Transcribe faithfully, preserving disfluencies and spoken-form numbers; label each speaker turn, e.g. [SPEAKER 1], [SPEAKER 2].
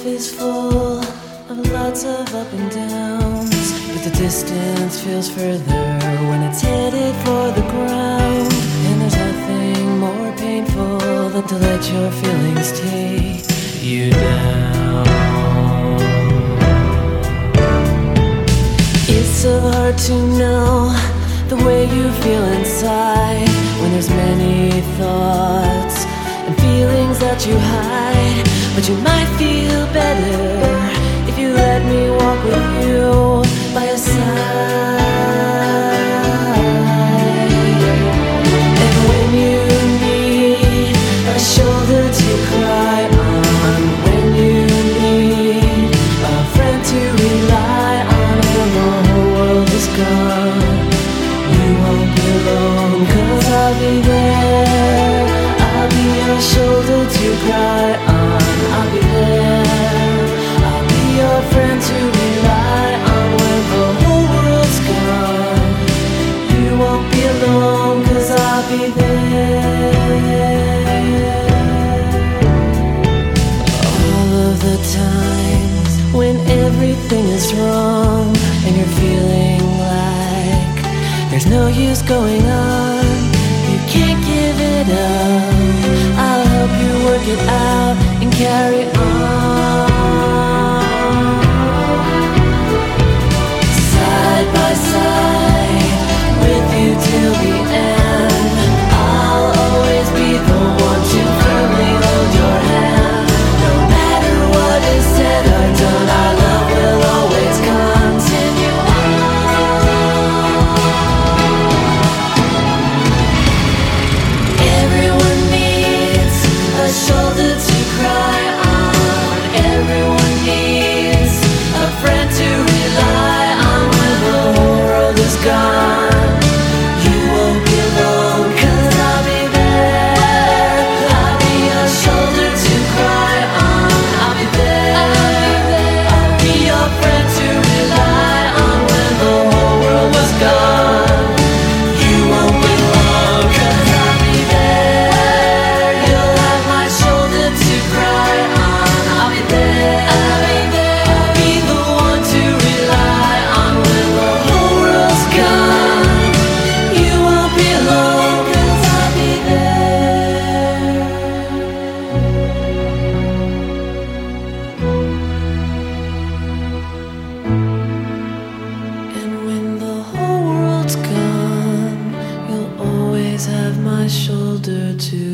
[SPEAKER 1] is full of lots of up and downs, but the distance feels further when it's headed for the ground. And there's nothing more painful than to let your feelings take you down. It's so hard to know the way you feel inside when there's many thoughts and feelings that you hide. But you might feel better if you let me walk with you by your side. And when you need a shoulder to cry on, when you need a friend to rely on, when the whole world is gone, you won't be alone, 'cause I'll be there. I'll be your shoulder to cry on. I'll be there. I'll be your friend to rely on when the whole world's gone. You won't be alone, 'cause I'll be there. All of the times when everything is wrong and you're feeling like there's no use going on, you can't give it up. I'll help you work it out and carry on. Side by side, with you till the end. I'll always be the one to firmly hold your hand. No matter what is said or done, our love will always continue on. Everyone needs a shoulder to cry on. Everyone needs a friend to rely on when the whole world is gone. You won't be alone, 'cause I'll be there. I'll be your shoulder to cry on. I'll be there. I'll be your friend to rely on when the whole world was gone. You won't be alone, 'cause I'll be there. You'll have my shoulder to cry on. I'll be there. I'll be there. I'll be the one to rely on when the whole world's gone. You won't be alone, 'cause I'll be there. And when the whole world's gone, you'll always have my shoulder to